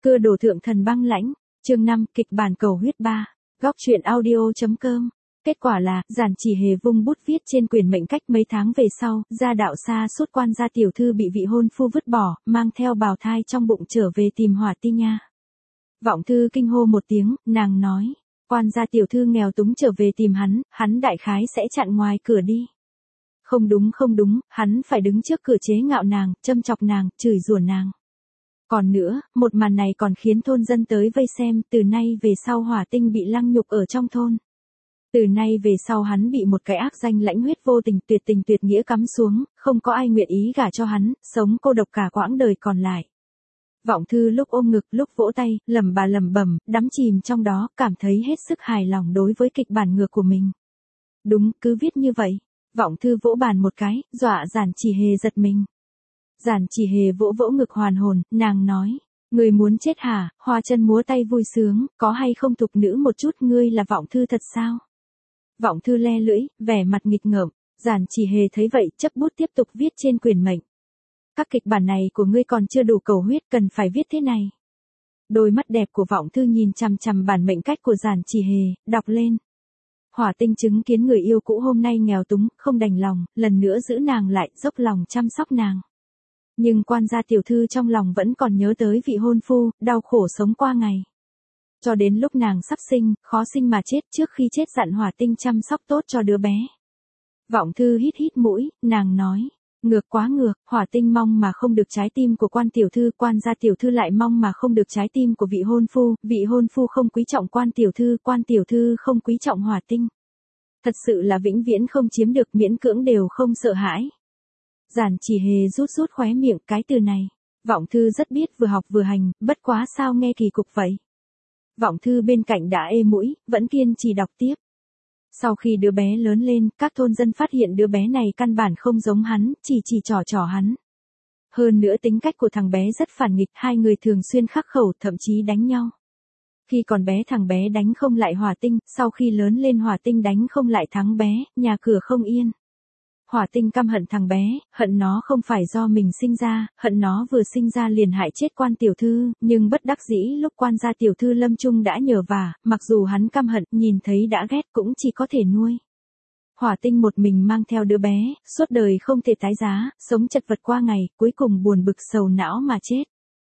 Cưa đổ thượng thần băng lãnh, chương 5, kịch bản cầu huyết 3, góc truyện audio.com. Kết quả là, Giản Chỉ Hề vung bút viết trên quyển mệnh cách mấy tháng về sau, gia đạo xa suốt quan gia tiểu thư bị vị hôn phu vứt bỏ, mang theo bào thai trong bụng trở về tìm Hỏa Ti nha. Vọng thư kinh hô một tiếng, nàng nói, quan gia tiểu thư nghèo túng trở về tìm hắn đại khái sẽ chặn ngoài cửa đi. Không đúng, hắn phải đứng trước cửa chế ngạo nàng, châm chọc nàng, chửi rủa nàng. Còn nữa, một màn này còn khiến thôn dân tới vây xem, từ nay về sau Hỏa Tinh bị lăng nhục ở trong thôn. Từ nay về sau hắn bị một cái ác danh lãnh huyết vô tình tuyệt nghĩa cắm xuống, không có ai nguyện ý gả cho hắn, sống cô độc cả quãng đời còn lại. Vọng thư lúc ôm ngực lúc vỗ tay, lẩm bẩm, đắm chìm trong đó, cảm thấy hết sức hài lòng đối với kịch bản ngược của mình. Đúng, cứ viết như vậy. Vọng thư vỗ bàn một cái, dọa Giản Chỉ Hề giật mình. Giản Chỉ Hề vỗ ngực hoàn hồn, nàng nói, người muốn chết hả? Hoa chân múa tay vui sướng, có hay không tục nữ một chút, ngươi là Vọng thư thật sao? Vọng thư le lưỡi, vẻ mặt nghịch ngợm. Giản Chỉ Hề thấy vậy, chấp bút tiếp tục viết trên quyển mệnh. Các kịch bản này của ngươi còn chưa đủ cầu huyết, cần phải viết thế này. Đôi mắt đẹp của Vọng thư nhìn chằm chằm bản mệnh cách của Giản Chỉ Hề, đọc lên. Hỏa Tinh chứng kiến người yêu cũ hôm nay nghèo túng, không đành lòng, lần nữa giữ nàng lại, dốc lòng chăm sóc nàng. Nhưng quan gia tiểu thư trong lòng vẫn còn nhớ tới vị hôn phu, đau khổ sống qua ngày. Cho đến lúc nàng sắp sinh, khó sinh mà chết, trước khi chết dặn Hỏa Tinh chăm sóc tốt cho đứa bé. Vọng thư hít mũi, nàng nói, ngược quá ngược, Hỏa Tinh mong mà không được trái tim của quan gia tiểu thư lại mong mà không được trái tim của vị hôn phu không quý trọng quan tiểu thư không quý trọng Hỏa Tinh. Thật sự là vĩnh viễn không chiếm được, miễn cưỡng đều không sợ hãi. Giản Chỉ Hề rút khóe miệng, cái từ này, Vọng thư rất biết vừa học vừa hành, bất quá sao nghe kỳ cục vậy. Vọng thư bên cạnh đã ê mũi, vẫn kiên trì đọc tiếp. Sau khi đứa bé lớn lên, các thôn dân phát hiện đứa bé này căn bản không giống hắn, chỉ trò hắn. Hơn nữa tính cách của thằng bé rất phản nghịch, hai người thường xuyên khắc khẩu, thậm chí đánh nhau. Khi còn bé thằng bé đánh không lại Hỏa Tinh, sau khi lớn lên Hỏa Tinh đánh không lại thằng bé, nhà cửa không yên. Hỏa Tinh căm hận thằng bé, hận nó không phải do mình sinh ra, hận nó vừa sinh ra liền hại chết quan tiểu thư, nhưng bất đắc dĩ lúc quan gia tiểu thư lâm chung đã nhờ vả, mặc dù hắn căm hận, nhìn thấy đã ghét cũng chỉ có thể nuôi. Hỏa Tinh một mình mang theo đứa bé, suốt đời không thể tái giá, sống chật vật qua ngày, cuối cùng buồn bực sầu não mà chết.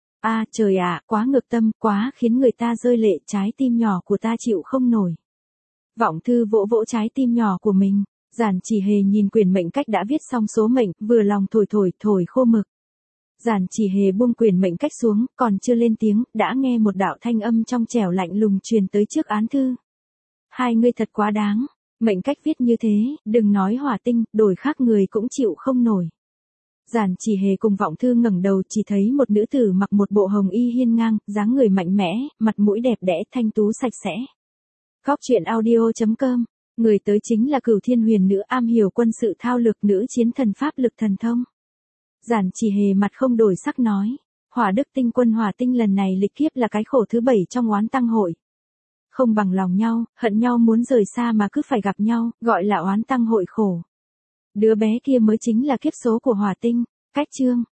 À trời ạ, quá ngược tâm, quá khiến người ta rơi lệ, trái tim nhỏ của ta chịu không nổi. Vọng thư vỗ trái tim nhỏ của mình. Giản Chỉ Hề nhìn quyển mệnh cách đã viết xong số mệnh, vừa lòng thổi khô mực. Giản Chỉ Hề buông quyển mệnh cách xuống, còn chưa lên tiếng, đã nghe một đạo thanh âm trong trẻo lạnh lùng truyền tới trước án thư. Hai ngươi thật quá đáng, mệnh cách viết như thế, đừng nói Hỏa Tinh, đổi khác người cũng chịu không nổi. Giản Chỉ Hề cùng Vọng thư ngẩng đầu chỉ thấy một nữ tử mặc một bộ hồng y hiên ngang, dáng người mạnh mẽ, mặt mũi đẹp đẽ, thanh tú sạch sẽ. Góc truyện audio.com. Người tới chính là Cửu Thiên Huyền nữ, am hiểu quân sự thao lược, nữ chiến thần pháp lực thần thông. Giản Chỉ Hề mặt không đổi sắc nói, Hỏa Đức Tinh quân Hỏa Tinh lần này lịch kiếp là cái khổ thứ 7 trong oán tăng hội. Không bằng lòng nhau, hận nhau muốn rời xa mà cứ phải gặp nhau, gọi là oán tăng hội khổ. Đứa bé kia mới chính là kiếp số của Hỏa Tinh. Cách chương.